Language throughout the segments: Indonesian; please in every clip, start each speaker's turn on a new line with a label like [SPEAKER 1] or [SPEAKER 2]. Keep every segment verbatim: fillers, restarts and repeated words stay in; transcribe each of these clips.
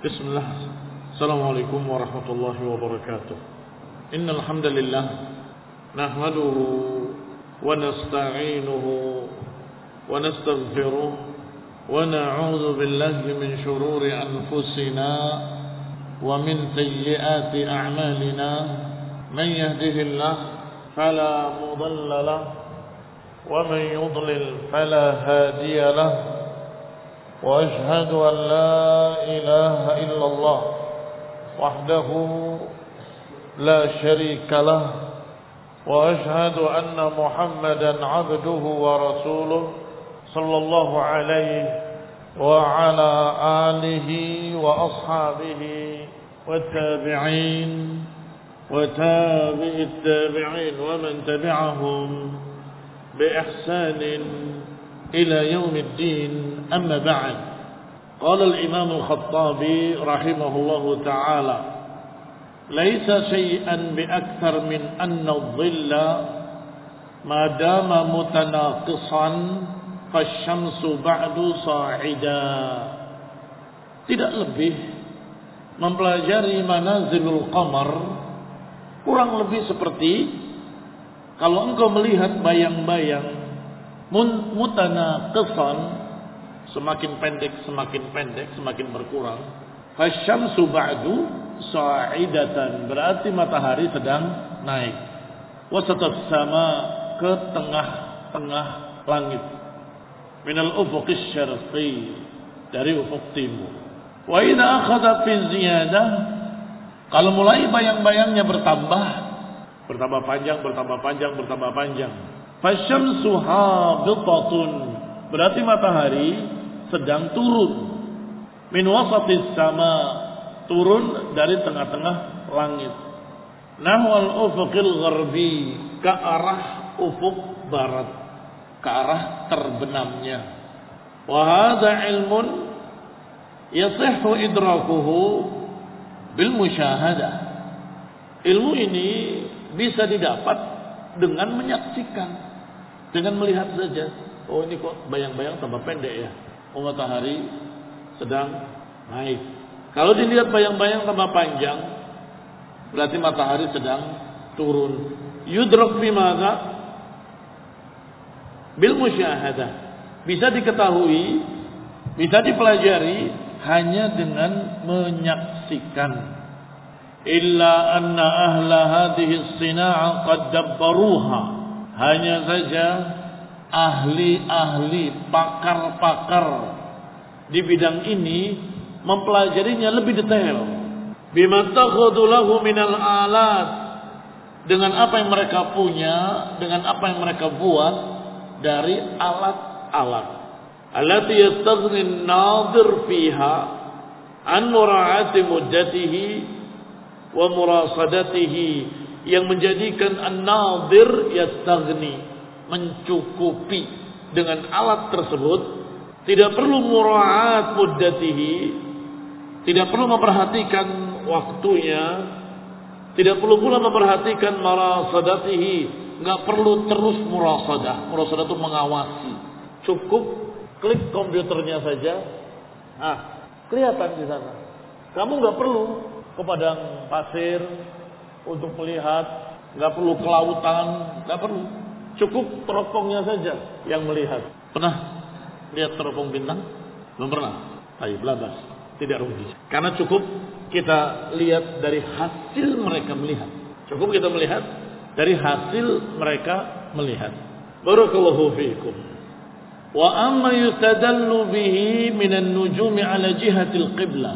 [SPEAKER 1] Bismillah. Assalamualaikum warahmatullahi wabarakatuh. Innal hamdalillah nahmaduhu wa nasta'inuhu wa nastaghfiruh wa na'udzu billahi min shururi anfusina wa min sayyiati a'malina. Man yahdihillah fala mudilla lahu wa man yudlil fala hadiya lahu. وأشهد أن لا إله إلا الله وحده لا شريك له وأشهد أن محمدا عبده ورسوله صلى الله عليه وعلى آله وأصحابه والتابعين وتابع التابعين ومن تبعهم بإحسان إلى يوم الدين. أما بعد. قال الإمام الخطابي رحمه الله تعالى: ليس شيئا بأكثر من أن الظل ما دام متناقصا فالشمس بعد صاعدا. Tidak lebih mempelajari manazilul qamar kurang lebih seperti kalau engkau melihat bayang-bayang mutanaqisan, semakin pendek, semakin pendek, semakin berkurang. Fasyamsu ba'du sa'idatan, berarti matahari sedang naik. Wasatas sama, ke tengah-tengah langit. Minal ufuqis syarqi, dari ufuk timur. Wa idza akhadha fi ziyadah, kalau mulai bayang-bayangnya bertambah, bertambah panjang, bertambah panjang, bertambah panjang. Fasyamsu habitatun, berarti matahari sedang turun. Min wasatis sama, turun dari tengah-tengah langit. Nahwal ufuqil gharbi, ke arah ufuk barat, ke arah terbenamnya. Wa hadza ilmun yasihhu idrakuhu bil musyahadah. Ilmu ini bisa didapat dengan menyaksikan, dengan melihat saja. Oh, ini kok bayang-bayang tambah pendek ya. Oh, matahari sedang naik. Kalau dilihat bayang-bayang tambah panjang, berarti matahari sedang turun. Yudrak bimadza? Bil musyahadah. Bisa diketahui, bisa dipelajari hanya dengan menyaksikan. Illa anna ahla hadhihi as-sina'a qad dabbaruha. Hanya saja ahli-ahli, pakar-pakar di bidang ini mempelajarinya lebih detail. Bima takhudhu lahu minal alat, dengan apa yang mereka punya, dengan apa yang mereka buat dari alat-alat. Allati yastaghni an-nadhir fiha an mura'ati muddatihi wa murasadatihi, yang menjadikan an-nadhir yastaghni, mencukupi dengan alat tersebut, tidak perlu mura'at muddatihi, tidak perlu memperhatikan waktunya, tidak perlu pula memperhatikan murasadatihi, enggak perlu terus murasadah. Murasadah itu mengawasi. Cukup klik komputernya saja, ah, kelihatan di sana. Kamu enggak perlu ke padang pasir untuk melihat, enggak perlu ke lautan, enggak perlu. Cukup teropongnya saja yang melihat. Pernah lihat teropong bintang? Belum pernah. Baik, labas. Tidak rugi. Karena cukup kita lihat dari hasil mereka melihat. Cukup kita melihat dari hasil mereka melihat. Barakallahu fiikum. Wa amma yustadallu bihi minan nujumi ala jihatil qiblah.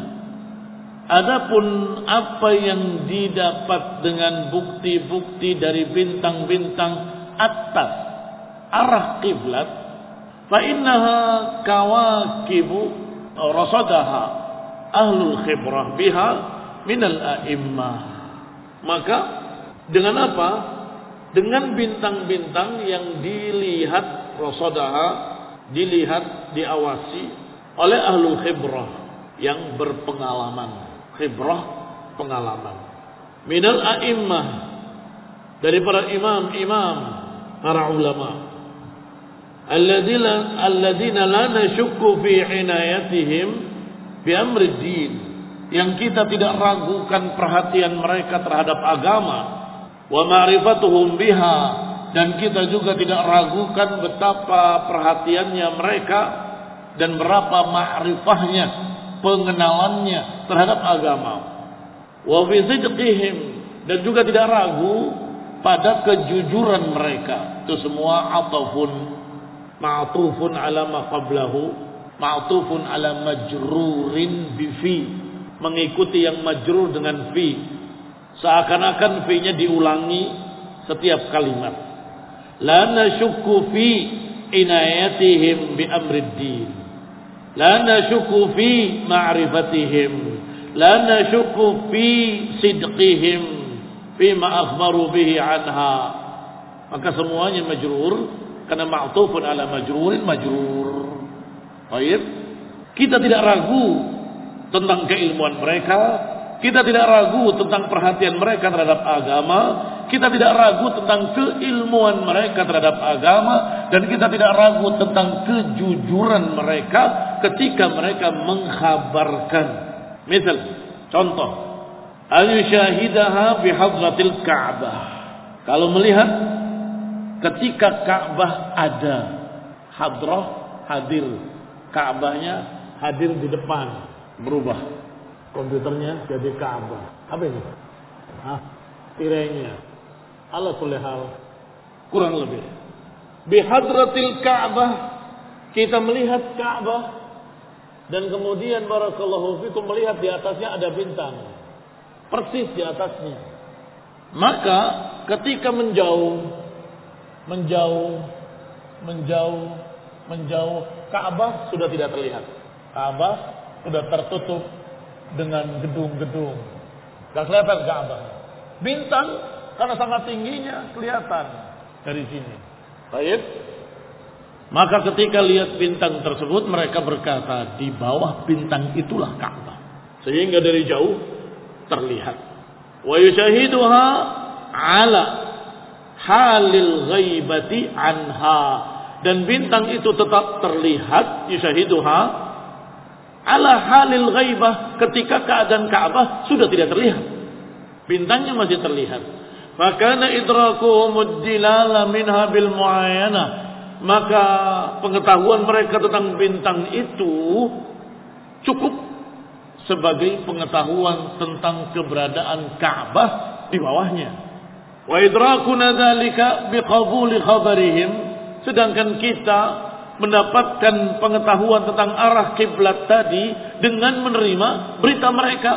[SPEAKER 1] Adapun apa yang didapat dengan bukti-bukti dari bintang-bintang atas arah kiblat, fa innaha kawakibu rasadaha ahlul khibrah biha minal a'immah. Maka dengan apa? Dengan bintang-bintang yang dilihat rasadaha, dilihat, diawasi oleh ahlul khibrah yang berpengalaman. Khibrah, pengalaman. Minal a'immah, dari para imam-imam, para ulama. Alladzina alladzina la nashukku fi inayatihim bi amri din, yang kita tidak ragukan perhatian mereka terhadap agama, wa ma'rifatuhum biha, dan kita juga tidak ragukan betapa perhatiannya mereka dan berapa ma'rifahnya, pengenalannya terhadap agama. Wa fi sidqihim, dan juga tidak ragu pada kejujuran mereka. Itu semua atafun, ma'tufun ala ma qablahu, ma'tufun ala majrurin bi fi, mengikuti yang majrur dengan fi, seakan-akan fi-nya diulangi setiap kalimat. La nasyukku fi inayatihim bi amrid din, la nasyukku fi ma'rifatihim, la nasyukku fi sidqihim fima akhbaru bihi anha. Maka semuanya majrur karena ma'tufun ala majrurin majrur. Baik, kita tidak ragu tentang keilmuan mereka, kita tidak ragu tentang perhatian mereka terhadap agama, kita tidak ragu tentang keilmuan mereka terhadap agama, dan kita tidak ragu tentang kejujuran mereka ketika mereka mengkhabarkan. Misal, contoh, al-yushahidaha bihadratil Ka'bah. Kalau melihat ketika Ka'bah ada, hadrah hadir, Ka'bahnya hadir di depan, berubah komputernya jadi Ka'bah. Apa ini? Hah? Tirainya. Ala kulli hal, kurang lebih. Bihadratil Ka'bah, kita melihat Ka'bah, dan kemudian barakallahu fikum melihat di atasnya ada bintang, persis di atasnya. Maka ketika menjauh, menjauh, menjauh, menjauh, Ka'bah sudah tidak terlihat. Ka'bah sudah tertutup dengan gedung-gedung. Gak kelihatan Ka'bah. Bintang karena sangat tingginya kelihatan dari sini. Baik. Maka ketika lihat bintang tersebut, mereka berkata, di bawah bintang itulah Ka'bah. Sehingga dari jauh terlihat. Wa yushahiduha ala halil ghaibati anha, dan bintang itu tetap terlihat, yushahiduha ala halil ghaibah, ketika keadaan Ka'bah sudah tidak terlihat, bintangnya masih terlihat. Fakana idrakuhum ad-dilala minha bil muayyanah, maka pengetahuan mereka tentang bintang itu cukup sebagai pengetahuan tentang keberadaan Ka'bah di bawahnya. Wa idrakuna dzalika biqabuli khabarihim, sedangkan kita mendapatkan pengetahuan tentang arah kiblat tadi dengan menerima berita mereka.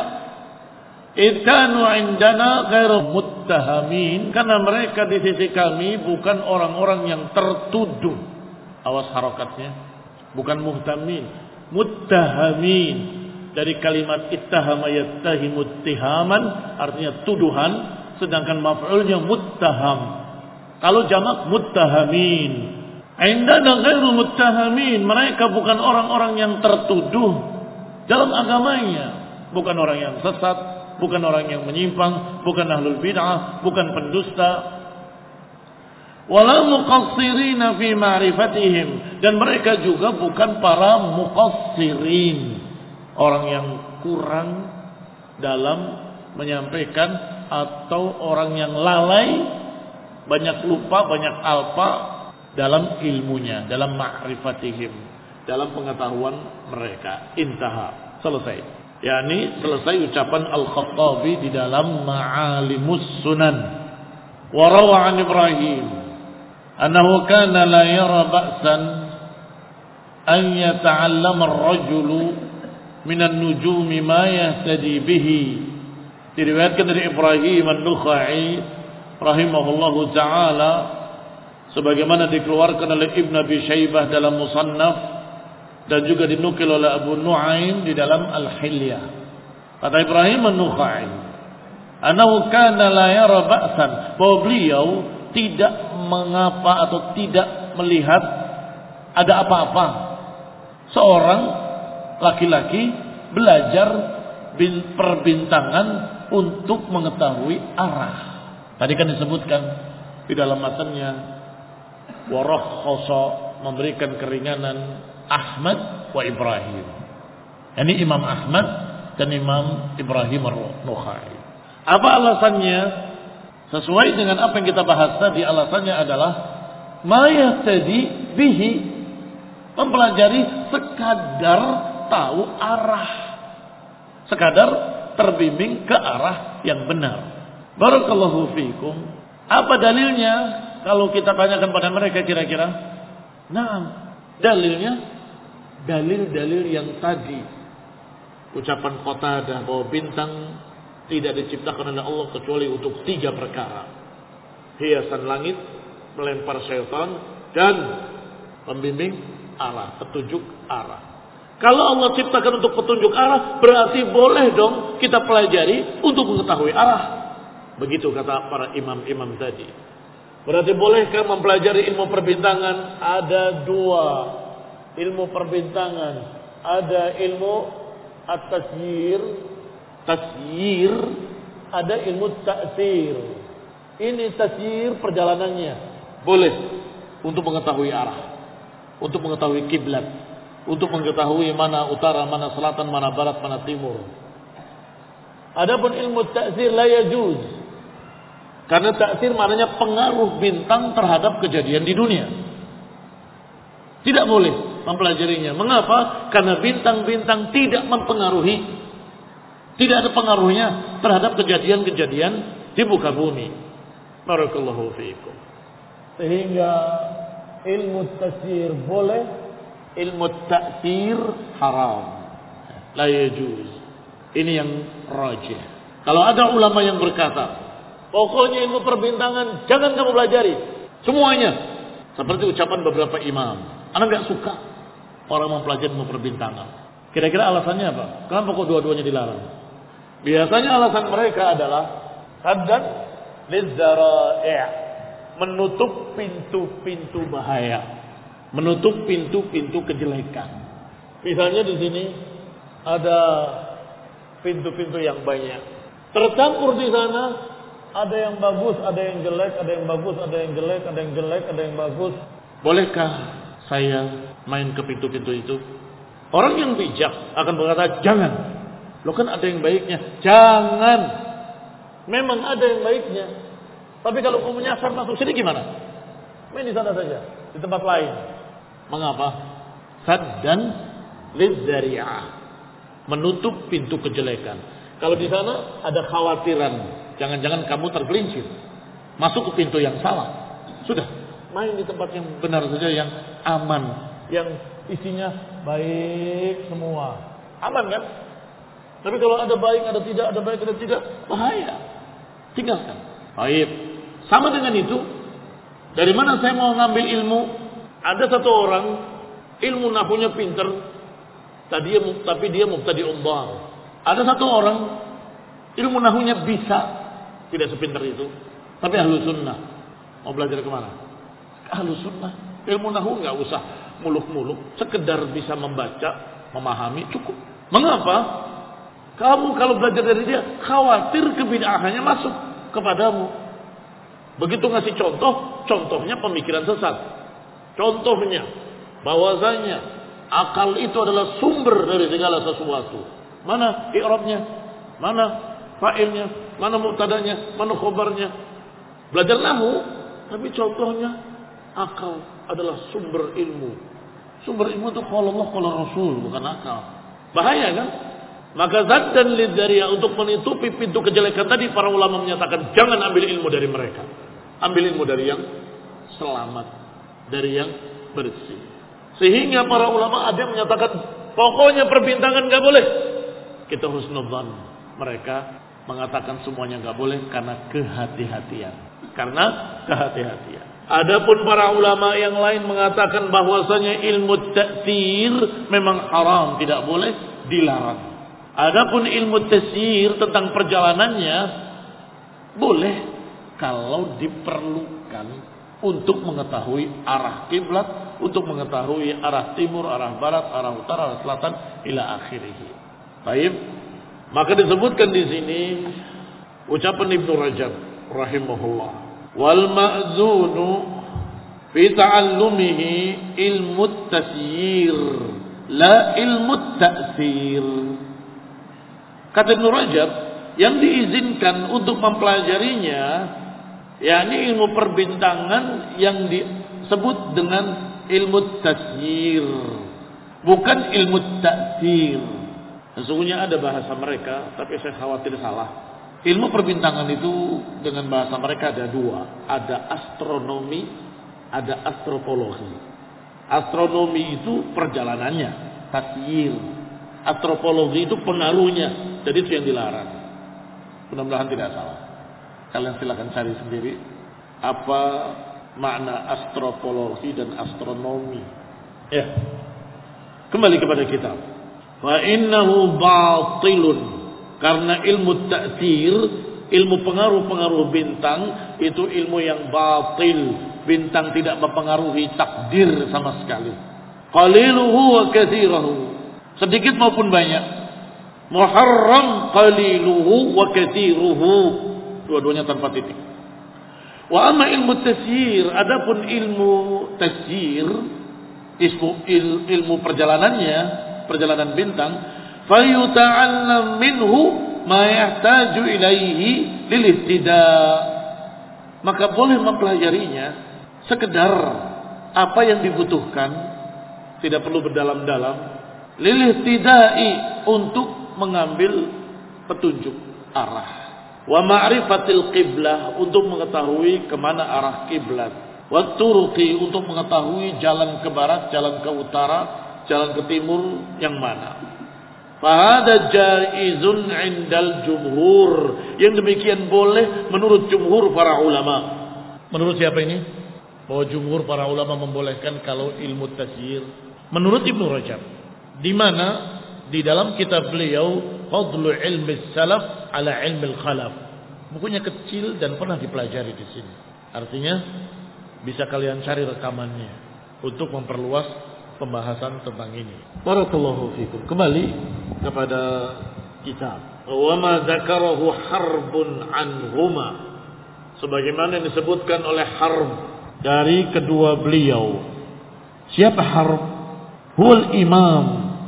[SPEAKER 1] Idkanu indana ghairu muttahamin, karena mereka di sisi kami bukan orang-orang yang tertuduh. Awas harokatnya, bukan muhtamin, muttahamin, dari kalimat ittahama yattahimu ittihaman, artinya tuduhan, sedangkan maf'ulnya muttaham. Kalau jamak muttahamin. Indana ghairu muttahamin, mereka bukan orang-orang yang tertuduh dalam agamanya, bukan orang yang sesat, bukan orang yang menyimpang, bukan ahlul bid'ah, bukan pendusta. Wala muqassirina fi ma'rifatihim, dan mereka juga bukan para muqassirin, orang yang kurang dalam menyampaikan, atau orang yang lalai, banyak lupa, banyak alpa dalam ilmunya, dalam ma'rifatihim, dalam pengetahuan mereka. Intaha, selesai. yakni selesai ucapan Al-Khattabi di dalam Ma'alimus Sunan. Wa rawa an Ibrahim annahu kana la yara ba'san an yata'allama ar-rajulu min an-nujumi ma yahtadi bihi. Diriwayatkan dari Ibrahim An-Nukhai rahimahullahu taala, sebagaimana dikeluarkan oleh Ibn Abi Syaibah dalam Musannaf, dan juga dinukil oleh Abu Nuaim di dalam Al-Hilyah. Kata Ibrahim An-Nukhai, "Anahu kana la yara ba'san," bahwa beliau tidak mengapa atau tidak melihat ada apa-apa seorang laki-laki belajar perbintangan untuk mengetahui arah. Tadi kan disebutkan di dalam matanya, warakhasa, memberikan keringanan Ahmad wa Ibrahim. Ini Imam Ahmad dan Imam Ibrahim Ar-Nukhai. Apa alasannya? Sesuai dengan apa yang kita bahas tadi, alasannya adalah ma yahtadi bihi, mempelajari sekadar tahu arah, sekadar terbimbing ke arah yang benar. Barakallahu fiikum. Apa dalilnya? Kalau kita tanyakan pada mereka kira-kira, nah, dalilnya dalil-dalil yang tadi. Ucapan Qatadah bahwa bintang tidak diciptakan oleh Allah kecuali untuk tiga perkara. Hiasan langit, melempar syaitan, dan pembimbing arah, petunjuk arah. Kalau Allah ciptakan untuk petunjuk arah, berarti boleh dong kita pelajari untuk mengetahui arah. Begitu kata para imam-imam tadi. Berarti bolehkah mempelajari ilmu perbintangan? Ada dua ilmu perbintangan. Ada ilmu at-tasyir, tasyir, ada ilmu ta'sir. Ini tasyir perjalanannya. Boleh untuk mengetahui arah, untuk mengetahui kiblat, untuk mengetahui mana utara, mana selatan, mana barat, mana timur. Adapun ilmu ta'sir la yajuz. Karena ta'sir maknanya pengaruh bintang terhadap kejadian di dunia. Tidak boleh mempelajarinya. Mengapa? Karena bintang-bintang tidak mempengaruhi, tidak ada pengaruhnya terhadap kejadian-kejadian di muka bumi. Barakallahu fiikum. Sehingga ilmu ta'sir boleh, ilmu ta'sir haram. La yajuz. Ini yang rajih. Kalau ada ulama yang berkata, pokoknya ilmu perbintangan jangan kamu pelajari semuanya, seperti ucapan beberapa imam, anak gak suka orang mempelajari ilmu perbintangan. Kira-kira alasannya apa? Kenapa kok dua-duanya dilarang? Biasanya alasan mereka adalah haddan lidzara'i', menutup pintu-pintu bahaya, menutup pintu-pintu kejelekan. Misalnya di sini ada pintu-pintu yang banyak, tercampur di sana. Ada yang bagus, ada yang jelek, ada yang bagus, ada yang jelek, ada yang jelek, ada yang bagus. Bolehkah saya main ke pintu-pintu itu? Orang yang bijak akan berkata, jangan. Loh kan ada yang baiknya. Jangan. Memang ada yang baiknya. Tapi kalau kamu nyasar masuk sini gimana? Main di sana saja, di tempat lain. Mengapa? Saddan lidzari'ah, menutup pintu kejelekan. Kalau di sana ada khawatiran, jangan-jangan kamu tergelincir masuk ke pintu yang salah. Sudah, main di tempat yang benar saja, yang aman, yang isinya baik semua. Aman kan? Tapi kalau ada baik, ada tidak, ada baik, ada tidak, bahaya. Tinggalkan. Baik. Sama dengan itu, dari mana saya mau ngambil ilmu? Ada satu orang ilmu nahwunya pinter, tadi tapi dia mubtadi'un dhal. Ada satu orang ilmu nahwunya bisa, tidak sepintar itu, tapi ahlu sunnah. Mau belajar kemana? Ahlu sunnah. Ilmu nahwu nggak usah muluk-muluk, sekedar bisa membaca, memahami cukup. Mengapa? Kamu kalau belajar dari dia, khawatir kebid'ahannya masuk kepadamu. Begitu ngasih contoh, contohnya pemikiran sesat. Contohnya, bahwasanya akal itu adalah sumber dari segala sesuatu. Mana i'rabnya? Mana fa'ilnya? Mana mubtadanya? Mana khabarnya? Belajar nahwu, tapi contohnya akal adalah sumber ilmu. Sumber ilmu itu qala Allah qala Rasul, bukan akal. Bahaya kan? Maka zat dan lidzariya, untuk menutupi pintu kejelekan tadi, para ulama menyatakan jangan ambil ilmu dari mereka. Ambil ilmu dari yang selamat, dari yang bersih. Sehingga para ulama ada yang menyatakan pokoknya perbintangan enggak boleh. Kita husnudzan, mereka mengatakan semuanya enggak boleh karena kehati-hatian. Karena kehati-hatian. Adapun para ulama yang lain mengatakan bahwasanya ilmu ta'sir memang haram, tidak boleh, dilarang. Adapun ilmu tasyir tentang perjalanannya boleh kalau diperlukan untuk mengetahui arah kiblat, untuk mengetahui arah timur, arah barat, arah utara, arah selatan, ila akhirih. Baik. Maka disebutkan di sini ucapan Ibnu Rajab rahimahullah, wal ma'zunu fi ta'allumihi ilmu tasyir la ilmu ta'sir. Kata Ibnu Rajab, yang diizinkan untuk mempelajarinya yakni ilmu perbintangan yang disebut dengan ilmu tasyir, bukan ilmu ta'thir. Sesungguhnya ada bahasa mereka, tapi saya khawatir salah. Ilmu perbintangan itu dengan bahasa mereka ada dua. Ada astronomi, ada astropologi. Astronomi itu perjalanannya, tasyir. Astropologi itu pengaruhnya. Jadi itu yang dilarang. Mudah-mudahan tidak salah. Kalian silakan cari sendiri apa makna astropologi dan astronomi. Ya. Kembali kepada kitab. Wa innahu batilun. Karena ilmu ta'thir, ilmu pengaruh-pengaruh bintang itu ilmu yang batil. Bintang tidak mempengaruhi takdir sama sekali. Qaliluhu wa katsiruhu. Sedikit maupun banyak. Muharram qaliluhu wa katsiruhu. Dua-duanya tanpa titik. Wa amma ilmu tasyir, adapun ilmu tasyir, ilmu, ilmu perjalanannya, perjalanan bintang, fayuta'allam minhu ma yahtaju ilaihi lil ihtida'. Maka boleh mempelajarinya sekedar apa yang dibutuhkan, tidak perlu berdalam-dalam, lil ihtida'i, untuk mengambil petunjuk arah. Wa ma'rifatil qiblah, untuk mengetahui kemana arah kiblat. Wa turuqi, untuk mengetahui jalan ke barat, jalan ke utara, jalan ke timur yang mana. Fahada jaizun indal jumhur. Yang demikian boleh menurut jumhur para ulama. Menurut siapa ini? Bahwa jumhur para ulama membolehkan kalau ilmu tasyir. Menurut Ibnu Rajab, di mana di dalam kitab beliau Fadlu Ilmi Salaf ala Ilmi Khalaf. Bukunya kecil dan pernah dipelajari di sini. Artinya bisa kalian cari rekamannya untuk memperluas pembahasan tentang ini. Barakallahu fikum. Kembali kepada kitab. Wa ma dzakarahu harbun anhuma. Sebagaimana yang disebutkan oleh Harb dari kedua beliau. Siapa Harb? Huwal Imam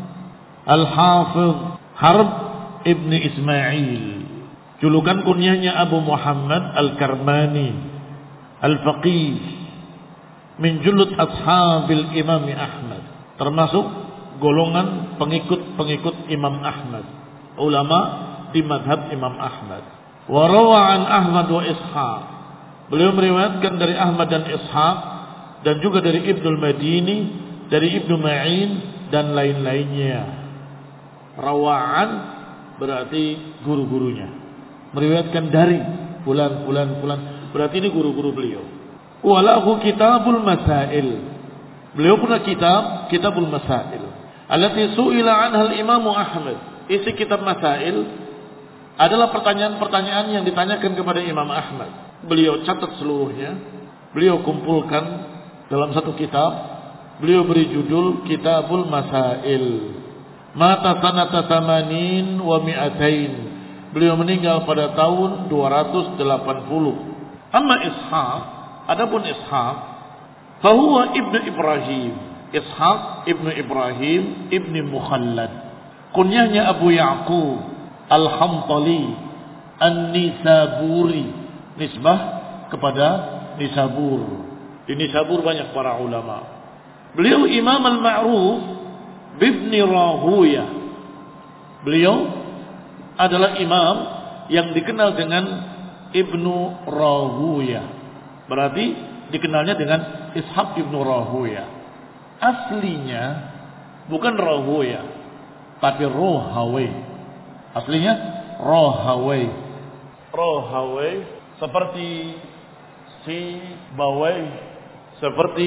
[SPEAKER 1] Al-Hafiz Harb Ibn Ismail. Julukan kunyahnya Abu Muhammad Al-Karmani Al-Faqih, min julud ashabil Imam Ahmad, termasuk golongan pengikut-pengikut Imam Ahmad, ulama di madhab Imam Ahmad. Wa rawa an Ahmad wa Ishaq. Beliau meriwayatkan dari Ahmad dan Ishaq, dan juga dari Ibnul Madini, dari Ibnu Ma'in dan lain-lainnya. Rawaan berarti guru-gurunya. Meriwayatkan dari fulan fulan fulan, berarti ini guru-guru beliau. Walahu kitabul masail. Beliau punya kitab, Kitabul Masail. Allati su'ila anha al-Imam Ahmad. Isi kitab Masail adalah pertanyaan-pertanyaan yang ditanyakan kepada Imam Ahmad. Beliau catat seluruhnya, beliau kumpulkan dalam satu kitab. Beliau beri judul Kitabul Masail. Mata sanata tamanin wa mi'atain. Beliau meninggal pada tahun dua ratus delapan puluh. Amma Ishaq, adapun Ishaq, fahuwa ibnu Ibrahim. Ishaq ibnu Ibrahim ibnu Mukhallad. Kunyahnya Abu Ya'qub Al-Hamtali An-Nisaburi. Nisbah kepada Nisabur. Di Nisabur banyak para ulama. Beliau Imam Al-Ma'ruf bibni Rahuyah. Beliau adalah imam yang dikenal dengan Ibnu Rahuyah. Berarti dikenalnya dengan Ishaq Ibnu Rahuyah. Aslinya bukan Rahuyah, tapi Rohawai. Aslinya Rohawai. Rohawai seperti si Bawai, seperti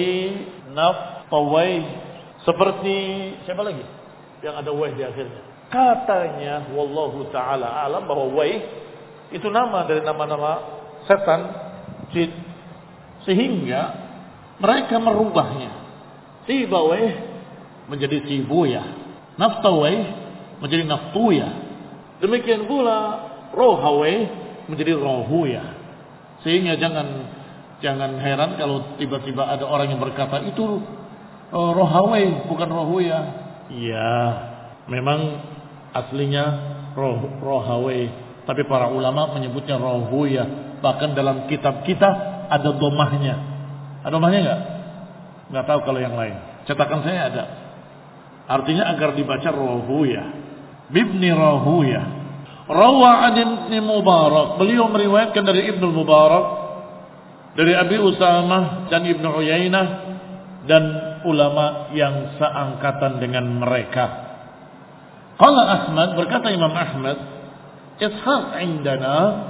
[SPEAKER 1] Naftawai, seperti siapa lagi yang ada wai di akhirnya. Katanya wallahu taala alam bahwa wai itu nama dari nama-nama setan, jin, sehingga mereka merubahnya. Si Bawai menjadi si Buya, Naftawai menjadi Naftuya. Demikian pula Rohawai menjadi Rohuya. Sehingga jangan jangan heran kalau tiba-tiba ada orang yang berkata itu oh, Rohawai bukan Rohuya. Iya, memang aslinya roh, rohawe, tapi para ulama menyebutnya rohuya. Bahkan dalam kitab kita ada domahnya. Ada domahnya enggak? Enggak tahu kalau yang lain. Cetakan saya ada. Artinya agar dibaca rohuya. Bibni rohuya. Rawa an Ibnu Mubarak. Beliau meriwayatkan dari Ibnu Mubarak, dari Abi Usamah dan Ibnu Uyainah dan ulama yang seangkatan dengan mereka. Qala Ahmad, berkata Imam Ahmad, Ishaq indana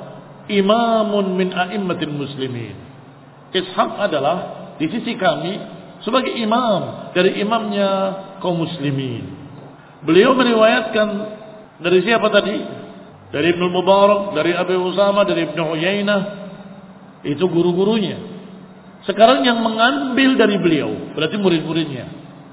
[SPEAKER 1] imamun min a'immatil muslimin. Ishaq adalah di sisi kami sebagai imam dari imamnya kaum muslimin. Beliau meriwayatkan dari siapa tadi? Dari Ibnu Mubarak, dari Abi Usamah, dari Ibnu Uyainah. Itu guru-gurunya. Sekarang yang mengambil dari beliau, berarti murid-muridnya.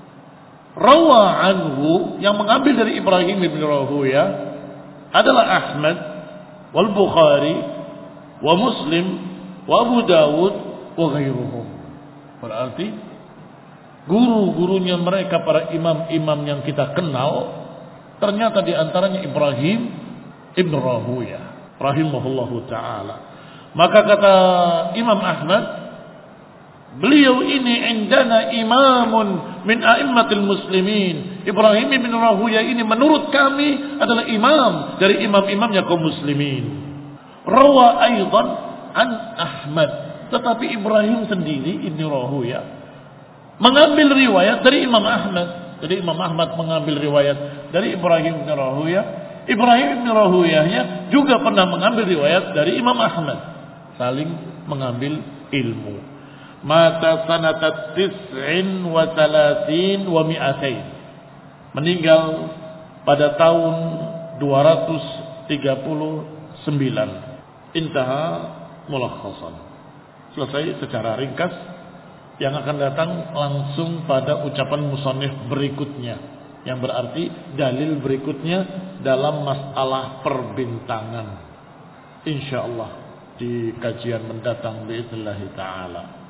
[SPEAKER 1] Rawa anhu, yang mengambil dari Ibrahim bin Rahuya adalah Ahmad wal Bukhari wa Muslim wa Abu Dawud wa ghairuhum. Berarti guru-gurunya mereka, para imam-imam yang kita kenal, ternyata di antaranya Ibrahim Ibn Rahuya rahimahullahu ta'ala. Maka kata Imam Ahmad, beliau ini indana imamun min a'immatil muslimin. Ibrahim Ibn Rahuya ini menurut kami adalah imam dari imam-imamnya kaum muslimin. Rawa aydan an Ahmad. Tetapi Ibrahim sendiri Ibn Rahuya mengambil riwayat dari Imam Ahmad. Jadi Imam Ahmad mengambil riwayat dari Ibrahim Ibn Rahuya. Ibrahim Ibn Rahuyahnya juga pernah mengambil riwayat dari Imam Ahmad. Saling mengambil ilmu. Mata sanatat tis'in wa talatin wa mi'atain. Meninggal pada tahun dua ratus tiga puluh sembilan. Intaha mulakhasan. Selesai secara ringkas. Yang akan datang langsung pada ucapan musannif berikutnya. Yang berarti dalil berikutnya dalam masalah perbintangan. InsyaAllah di kajian mendatang biiznillah ta'ala.